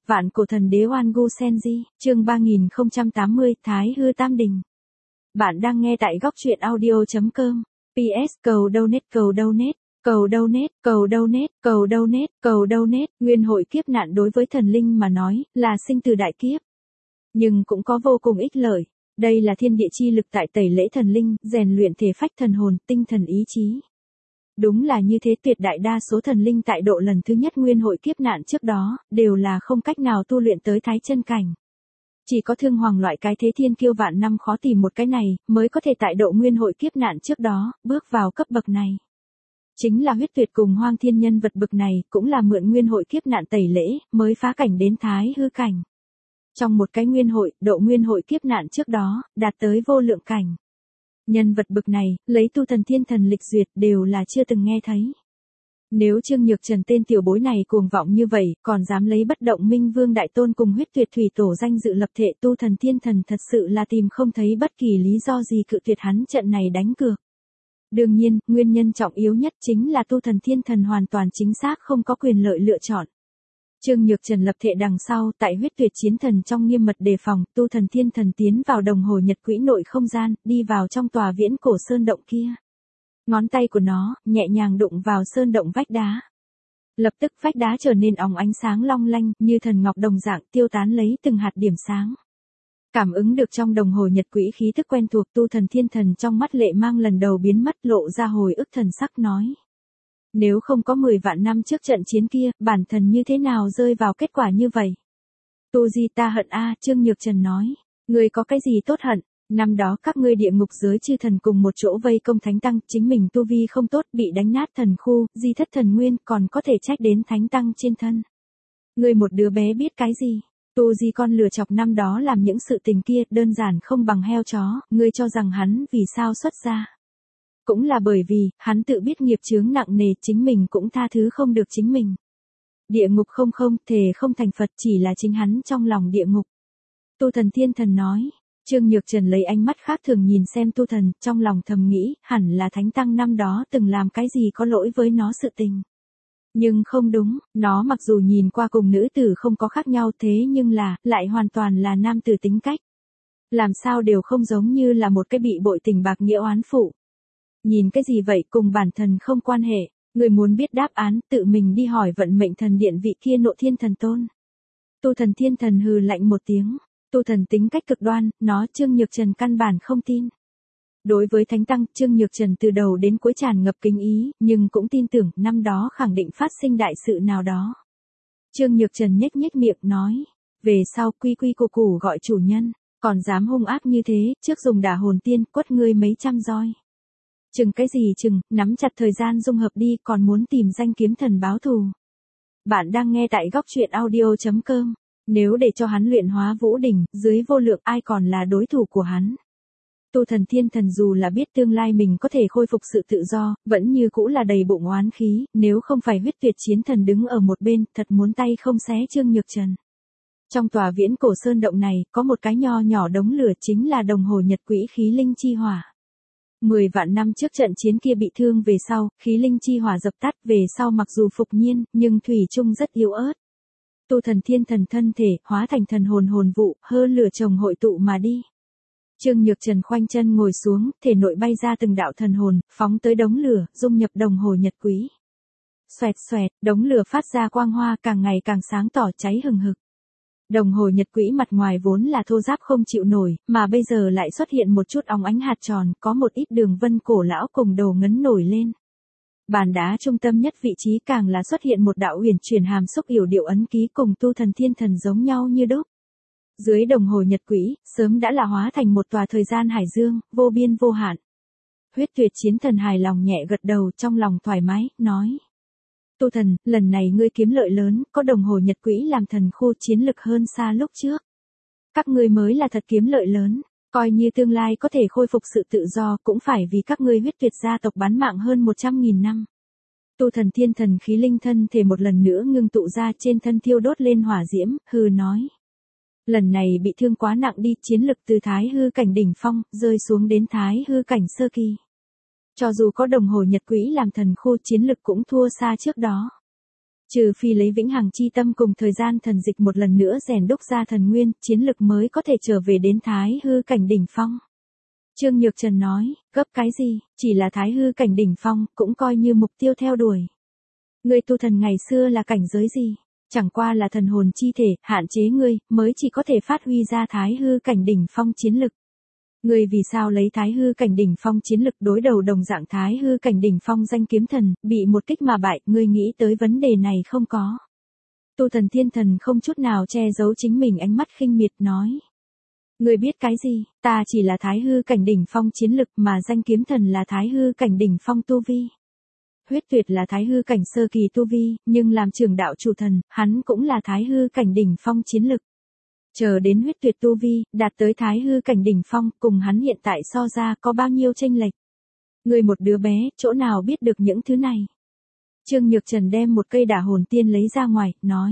Vạn cổ thần đế Oan Gu Senji, chương 3080, Thái Hư Tam Đình. Bạn đang nghe tại góc truyện audio.com. PS cầu donate, cầu donate, cầu donate, cầu donate, cầu donate, cầu donate. Nguyên hội kiếp nạn đối với thần linh mà nói, là sinh từ đại kiếp. Nhưng cũng có vô cùng ích lợi. Đây là thiên địa chi lực tại tẩy lễ thần linh, rèn luyện thể phách thần hồn, tinh thần ý chí. Đúng là như thế, tuyệt đại đa số thần linh tại độ lần thứ nhất nguyên hội kiếp nạn trước đó, đều là không cách nào tu luyện tới thái chân cảnh. Chỉ có Thương Hoàng loại cái thế thiên kiêu vạn năm khó tìm một cái này, mới có thể tại độ nguyên hội kiếp nạn trước đó, bước vào cấp bậc này. Chính là Huyết Tuyệt cùng Hoang Thiên nhân vật bậc này, cũng là mượn nguyên hội kiếp nạn tẩy lễ, mới phá cảnh đến thái hư cảnh. Trong một cái nguyên hội, độ nguyên hội kiếp nạn trước đó, đạt tới vô lượng cảnh. Nhân vật bậc này, lấy tu thần thiên thần lịch duyệt đều là chưa từng nghe thấy. Nếu Trương Nhược Trần tên tiểu bối này cuồng vọng như vậy, còn dám lấy bất động minh vương đại tôn cùng Huyết Tuyệt thủy tổ danh dự lập thệ tu thần thiên thần, thật sự là tìm không thấy bất kỳ lý do gì cự tuyệt hắn trận này đánh cược. Đương nhiên, nguyên nhân trọng yếu nhất chính là tu thần thiên thần hoàn toàn chính xác không có quyền lợi lựa chọn. Trương Nhược Trần lập thệ đằng sau, tại Huyết Tuyệt chiến thần trong nghiêm mật đề phòng, tu thần thiên thần tiến vào đồng hồ nhật quỹ nội không gian, đi vào trong tòa viễn cổ sơn động kia. Ngón tay của nó, nhẹ nhàng đụng vào sơn động vách đá. Lập tức vách đá trở nên óng ánh sáng long lanh, như thần ngọc đồng dạng tiêu tán lấy từng hạt điểm sáng. Cảm ứng được trong đồng hồ nhật quỹ khí thức quen thuộc, tu thần thiên thần trong mắt lệ mang lần đầu biến mất, lộ ra hồi ức thần sắc nói. Nếu không có 10 vạn năm trước trận chiến kia, bản thần như thế nào rơi vào kết quả như vậy? Tu di ta hận a, Trương Nhược Trần nói. Ngươi có cái gì tốt hận? Năm đó các ngươi địa ngục giới chư thần cùng một chỗ vây công thánh tăng, chính mình tu vi không tốt, bị đánh nát thần khu, di thất thần nguyên, còn có thể trách đến thánh tăng trên thân. Ngươi một đứa bé biết cái gì? Tu di con lừa chọc năm đó làm những sự tình kia, đơn giản không bằng heo chó, ngươi cho rằng hắn vì sao xuất gia? Cũng là bởi vì, hắn tự biết nghiệp chướng nặng nề, chính mình cũng tha thứ không được chính mình. Địa ngục không thề không thành Phật, chỉ là chính hắn trong lòng địa ngục. Tu thần thiên thần nói. Trương Nhược Trần lấy ánh mắt khác thường nhìn xem tu thần, trong lòng thầm nghĩ, hẳn là thánh tăng năm đó từng làm cái gì có lỗi với nó sự tình. Nhưng không đúng, nó mặc dù nhìn qua cùng nữ tử không có khác nhau thế nhưng là, lại hoàn toàn là nam tử tính cách. Làm sao đều không giống như là một cái bị bội tình bạc nghĩa oán phụ. Nhìn cái gì vậy, cùng bản thần không quan hệ, người muốn biết đáp án, tự mình đi hỏi vận mệnh thần điện vị kia Nộ Thiên thần tôn. Tu thần thiên thần hừ lạnh một tiếng. Tu thần tính cách cực đoan, nó Trương Nhược Trần căn bản không tin. Đối với thánh tăng, Trương Nhược Trần từ đầu đến cuối tràn ngập kính ý, nhưng cũng tin tưởng năm đó khẳng định phát sinh đại sự nào đó. Trương Nhược Trần nhếch nhếch miệng nói, về sau quy quy củ củ gọi chủ nhân, còn dám hung ác như thế, trước dùng đả hồn tiên quất ngươi mấy trăm roi. Chừng cái gì chừng, nắm chặt thời gian dung hợp đi, còn muốn tìm danh kiếm thần báo thù. Bạn đang nghe tại góc truyện audio.com. Nếu để cho hắn luyện hóa vũ đỉnh, dưới vô lượng ai còn là đối thủ của hắn. Tu thần thiên thần dù là biết tương lai mình có thể khôi phục sự tự do, vẫn như cũ là đầy bụng oán khí, nếu không phải Huyết Tuyệt chiến thần đứng ở một bên, thật muốn tay không xé Trương Nhược Trần. Trong tòa viễn cổ sơn động này, có một cái nho nhỏ đống lửa, chính là đồng hồ nhật quỹ khí linh chi hỏa. 10 vạn năm trước trận chiến kia bị thương về sau, khí linh chi hỏa dập tắt, về sau mặc dù phục nhiên, nhưng thủy chung rất yếu ớt. Tu thần thiên thần thân thể, hóa thành thần hồn hồn vụ, hơ lửa chồng hội tụ mà đi. Trương Nhược Trần khoanh chân ngồi xuống, thể nội bay ra từng đạo thần hồn, phóng tới đống lửa, dung nhập đồng hồ nhật quỹ. Xoẹt xoẹt, đống lửa phát ra quang hoa càng ngày càng sáng tỏ cháy hừng hực. Đồng hồ nhật quỹ mặt ngoài vốn là thô ráp không chịu nổi, mà bây giờ lại xuất hiện một chút óng ánh hạt tròn, có một ít đường vân cổ lão cùng đồ ngấn nổi lên. Bàn đá trung tâm nhất vị trí càng là xuất hiện một đạo huyền chuyển hàm xúc yểu điệu ấn ký cùng tu thần thiên thần giống nhau như đúc. Dưới đồng hồ nhật quỹ, sớm đã là hóa thành một tòa thời gian hải dương, vô biên vô hạn. Huyết Tuyệt chiến thần hài lòng nhẹ gật đầu, trong lòng thoải mái, nói. Tu thần, lần này ngươi kiếm lợi lớn, có đồng hồ nhật quỹ làm thần khu chiến lực hơn xa lúc trước. Các ngươi mới là thật kiếm lợi lớn. Coi như tương lai có thể khôi phục sự tự do, cũng phải vì các ngươi Huyết Tuyệt gia tộc bán mạng hơn 100.000 năm. Tu thần thiên thần khí linh thân thể một lần nữa ngưng tụ ra, trên thân thiêu đốt lên hỏa diễm, hừ nói. Lần này bị thương quá nặng đi, chiến lực từ thái hư cảnh đỉnh phong, rơi xuống đến thái hư cảnh sơ kỳ. Cho dù có đồng hồ nhật quỹ làm thần khu, chiến lực cũng thua xa trước đó. Trừ phi lấy vĩnh hằng chi tâm cùng thời gian thần dịch một lần nữa rèn đúc ra thần nguyên, chiến lực mới có thể trở về đến thái hư cảnh đỉnh phong. Trương Nhược Trần nói, gấp cái gì, chỉ là thái hư cảnh đỉnh phong, cũng coi như mục tiêu theo đuổi. Ngươi tu thần ngày xưa là cảnh giới gì? Chẳng qua là thần hồn chi thể, hạn chế ngươi, mới chỉ có thể phát huy ra thái hư cảnh đỉnh phong chiến lực. Ngươi vì sao lấy thái hư cảnh đỉnh phong chiến lực đối đầu đồng dạng thái hư cảnh đỉnh phong danh kiếm thần, bị một kích mà bại, ngươi nghĩ tới vấn đề này không có. Tu thần thiên thần không chút nào che giấu chính mình ánh mắt khinh miệt nói. Ngươi biết cái gì, ta chỉ là thái hư cảnh đỉnh phong chiến lực mà danh kiếm thần là thái hư cảnh đỉnh phong tu vi. Huyết Tuyệt là thái hư cảnh sơ kỳ tu vi, nhưng làm trưởng đạo chủ thần, hắn cũng là thái hư cảnh đỉnh phong chiến lực. Chờ đến Huyết Tuyệt tu vi, đạt tới thái hư cảnh đỉnh phong, cùng hắn hiện tại so ra có bao nhiêu chênh lệch. Người một đứa bé, chỗ nào biết được những thứ này. Trương Nhược Trần đem một cây đả hồn tiên lấy ra ngoài, nói.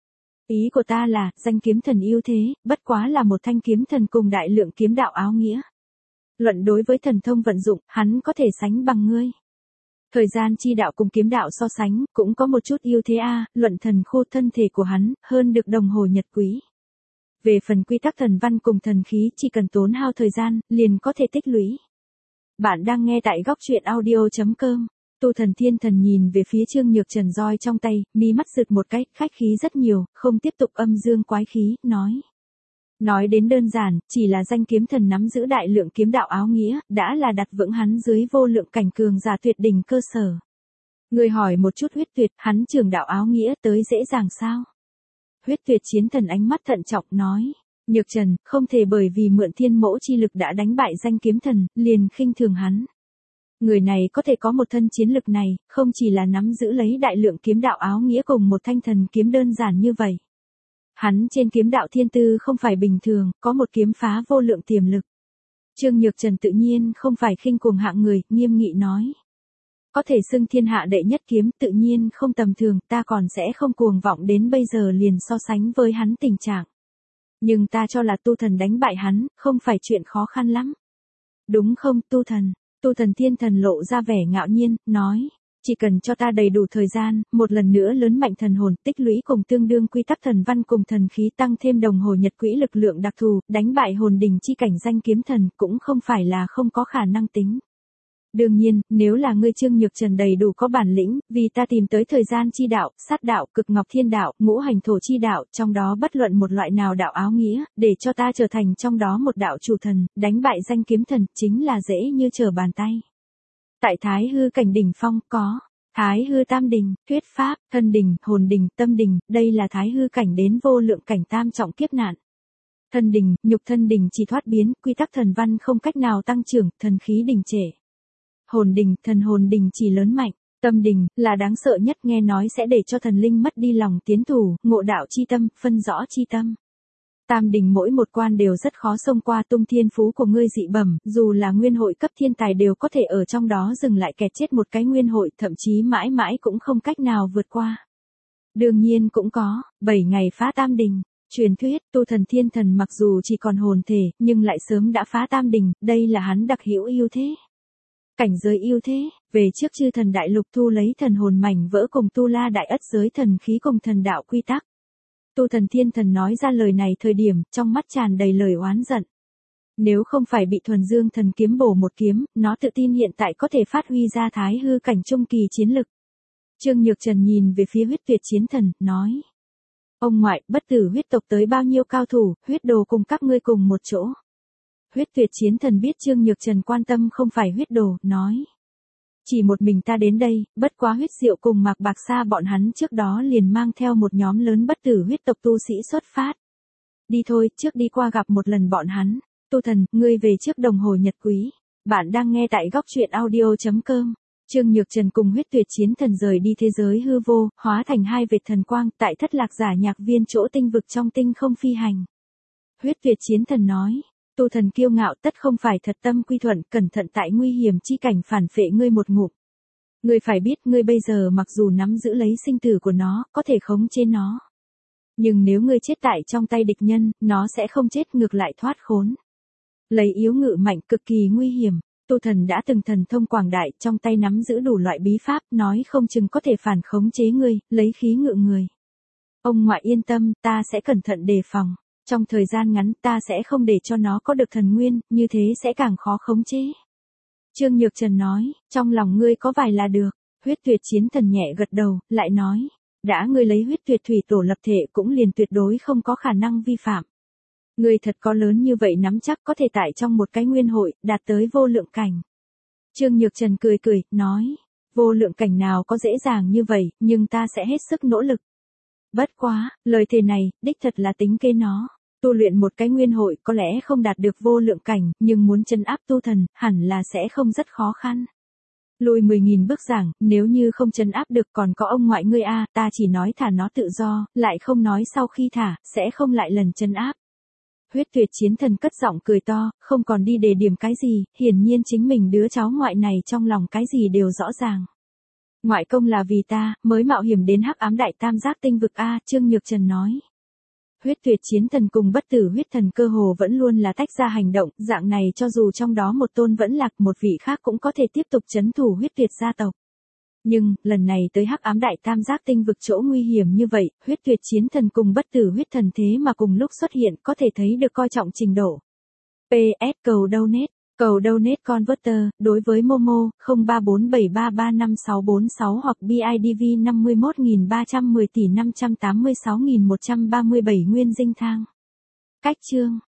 Ý của ta là, danh kiếm thần ưu thế, bất quá là một thanh kiếm thần cùng đại lượng kiếm đạo áo nghĩa. Luận đối với thần thông vận dụng, hắn có thể sánh bằng ngươi. Thời gian chi đạo cùng kiếm đạo so sánh, cũng có một chút ưu thế luận thần khô thân thể của hắn, hơn được đồng hồ nhật quý. Về phần quy tắc thần văn cùng thần khí chỉ cần tốn hao thời gian, liền có thể tích lũy. Bạn đang nghe tại góc truyện audio.com. Tu thần thiên thần nhìn về phía Trương Nhược Trần roi trong tay, mí mắt rực một cái, khách khí rất nhiều, không tiếp tục âm dương quái khí, nói. Nói đến đơn giản, chỉ là danh kiếm thần nắm giữ đại lượng kiếm đạo áo nghĩa, đã là đặt vững hắn dưới vô lượng cảnh cường giả tuyệt đỉnh cơ sở. Người hỏi một chút Huyết Tuyệt, hắn trường đạo áo nghĩa tới dễ dàng sao? Huyết Tuyệt chiến thần ánh mắt thận trọng nói. Nhược Trần, không thể bởi vì mượn thiên mẫu chi lực đã đánh bại danh kiếm thần, liền khinh thường hắn. Người này có thể có một thân chiến lực này, không chỉ là nắm giữ lấy đại lượng kiếm đạo áo nghĩa cùng một thanh thần kiếm đơn giản như vậy. Hắn trên kiếm đạo thiên tư không phải bình thường, có một kiếm phá vô lượng tiềm lực. Trương Nhược Trần tự nhiên không phải khinh cuồng hạng người, nghiêm nghị nói. Có thể xưng thiên hạ đệ nhất kiếm tự nhiên không tầm thường, ta còn sẽ không cuồng vọng đến bây giờ liền so sánh với hắn tình trạng. Nhưng ta cho là tu thần đánh bại hắn, không phải chuyện khó khăn lắm. Đúng không tu thần? Tu thần thiên thần lộ ra vẻ ngạo nhiên, nói. Chỉ cần cho ta đầy đủ thời gian, một lần nữa lớn mạnh thần hồn, tích lũy cùng tương đương quy tắc thần văn cùng thần khí tăng thêm đồng hồ nhật quỹ lực lượng đặc thù, đánh bại hồn đỉnh chi cảnh danh kiếm thần cũng không phải là không có khả năng tính. Đương nhiên, nếu là ngươi Trương Nhược Trần đầy đủ có bản lĩnh, vì ta tìm tới thời gian chi đạo, sát đạo, cực ngọc thiên đạo, ngũ hành thổ chi đạo, trong đó bất luận một loại nào đạo áo nghĩa, để cho ta trở thành trong đó một đạo chủ thần, đánh bại danh kiếm thần, chính là dễ như trở bàn tay. Tại thái hư cảnh đỉnh phong có thái hư tam đình, thuyết pháp, thân đình, hồn đình, tâm đình, đây là thái hư cảnh đến vô lượng cảnh tam trọng kiếp nạn. Thân đình, nhục thân đình chỉ thoát biến, quy tắc thần văn không cách nào tăng trưởng, thần khí đình trệ. Hồn đình, thần hồn đình chỉ lớn mạnh. Tâm đình, là đáng sợ nhất, nghe nói sẽ để cho thần linh mất đi lòng tiến thủ, ngộ đạo chi tâm, phân rõ chi tâm. Tam đình mỗi một quan đều rất khó xông qua, tung thiên phú của ngươi dị bẩm, dù là nguyên hội cấp thiên tài đều có thể ở trong đó dừng lại kẹt chết một cái nguyên hội, thậm chí mãi mãi cũng không cách nào vượt qua. Đương nhiên cũng có, 7 ngày phá tam đình. Truyền thuyết, tu thần thiên thần mặc dù chỉ còn hồn thể, nhưng lại sớm đã phá tam đình, đây là hắn đặc hữu ưu thế. Cảnh giới ưu thế, về trước chư thần đại lục thu lấy thần hồn mảnh vỡ cùng tu la đại ất giới thần khí cùng thần đạo quy tắc. Tu thần thiên thần nói ra lời này thời điểm, trong mắt tràn đầy lời oán giận. Nếu không phải bị thuần dương thần kiếm bổ một kiếm, nó tự tin hiện tại có thể phát huy ra thái hư cảnh trung kỳ chiến lực. Trương Nhược Trần nhìn về phía Huyết Tuyệt chiến thần, nói. Ông ngoại, bất tử huyết tộc tới bao nhiêu cao thủ, huyết đồ cùng các ngươi cùng một chỗ. Huyết Tuyệt chiến thần biết Trương Nhược Trần quan tâm không phải huyết đồ, nói. Chỉ một mình ta đến đây, bất quá huyết diệu cùng Mạc Bạc Sa bọn hắn trước đó liền mang theo một nhóm lớn bất tử huyết tộc tu sĩ xuất phát. Đi thôi, trước đi qua gặp một lần bọn hắn. Tu thần, ngươi về trước đồng hồ nhật quý. Bạn đang nghe tại góc truyện audio.com. Trương Nhược Trần cùng Huyết Tuyệt chiến thần rời đi thế giới hư vô, hóa thành hai vệt thần quang tại Thất Lạc Giả Nhạc Viên chỗ tinh vực trong tinh không phi hành. Huyết Tuyệt chiến thần nói. Tu thần kiêu ngạo tất không phải thật tâm quy thuận, cẩn thận tại nguy hiểm chi cảnh phản phệ ngươi một ngụm. Ngươi phải biết ngươi bây giờ mặc dù nắm giữ lấy sinh tử của nó, có thể khống chế nó. Nhưng nếu ngươi chết tại trong tay địch nhân, nó sẽ không chết ngược lại thoát khốn. Lấy yếu ngự mạnh cực kỳ nguy hiểm. Tu thần đã từng thần thông quảng đại, trong tay nắm giữ đủ loại bí pháp, nói không chừng có thể phản khống chế ngươi, lấy khí ngự người. Ông ngoại yên tâm, ta sẽ cẩn thận đề phòng. Trong thời gian ngắn ta sẽ không để cho nó có được thần nguyên, như thế sẽ càng khó khống chế. Trương Nhược Trần nói, trong lòng ngươi có vài là được. Huyết Tuyệt Chiến Thần nhẹ gật đầu, lại nói, đã ngươi lấy huyết tuyệt thủy tổ lập thể cũng liền tuyệt đối không có khả năng vi phạm. Ngươi thật có lớn như vậy nắm chắc có thể tại trong một cái nguyên hội, đạt tới vô lượng cảnh. Trương Nhược Trần cười cười, nói, vô lượng cảnh nào có dễ dàng như vậy, nhưng ta sẽ hết sức nỗ lực. Bất quá, lời thề này, đích thật là tính kế nó. Tu luyện một cái nguyên hội có lẽ không đạt được vô lượng cảnh, nhưng muốn trấn áp tu thần, hẳn là sẽ không rất khó khăn. Lùi 10.000 bước giảng, nếu như không trấn áp được còn có ông ngoại ngươi a, ta chỉ nói thả nó tự do, lại không nói sau khi thả, sẽ không lại lần trấn áp. Huyết Tuyệt Chiến Thần cất giọng cười to, không còn đi đề điểm cái gì, hiển nhiên chính mình đứa cháu ngoại này trong lòng cái gì đều rõ ràng. Ngoại công là vì ta, mới mạo hiểm đến Hắc Ám Đại Tam Giác tinh vực a, Trương Nhược Trần nói. Huyết Tuyệt Chiến Thần cùng Bất Tử Huyết Thần cơ hồ vẫn luôn là tách ra hành động, dạng này cho dù trong đó một tôn vẫn lạc, một vị khác cũng có thể tiếp tục trấn thủ Huyết Tuyệt gia tộc. Nhưng, lần này tới Hắc Ám Đại Tam Giác tinh vực chỗ nguy hiểm như vậy, Huyết Tuyệt Chiến Thần cùng Bất Tử Huyết Thần thế mà cùng lúc xuất hiện, có thể thấy được coi trọng trình độ. PS cầu donate. Cầu donate converter, đối với Momo, 0347335646 hoặc BIDV 51310 tỷ 586.137 nguyên dinh thang. Cách chương.